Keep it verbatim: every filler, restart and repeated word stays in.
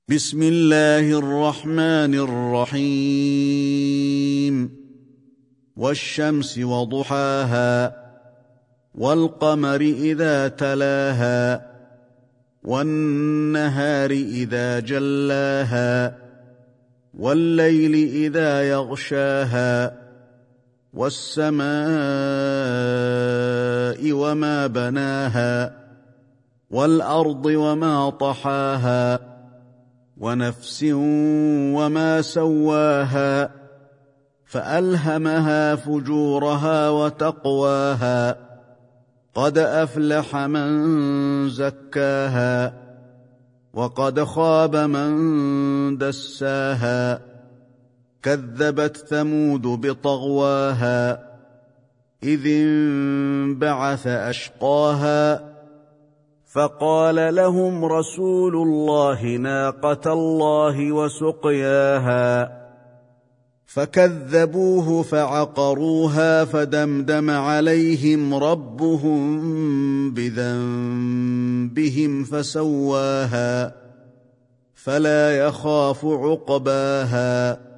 بسم الله الرحمن الرحيم والشمس وضحاها والقمر إذا تلاها والنهار إذا جلاها والليل إذا يغشاها والسماء وما بناها والأرض وما طحاها ونفس وما سواها فألهمها فجورها وتقواها قد أفلح من زكاها وقد خاب من دساها كذبت ثمود بطغواها إذ انبعث أشقاها فقال لهم رسول الله ناقة الله وسقياها فكذبوه فعقروها فدمدم عليهم ربهم بذنبهم فسواها فلا يخاف عقباها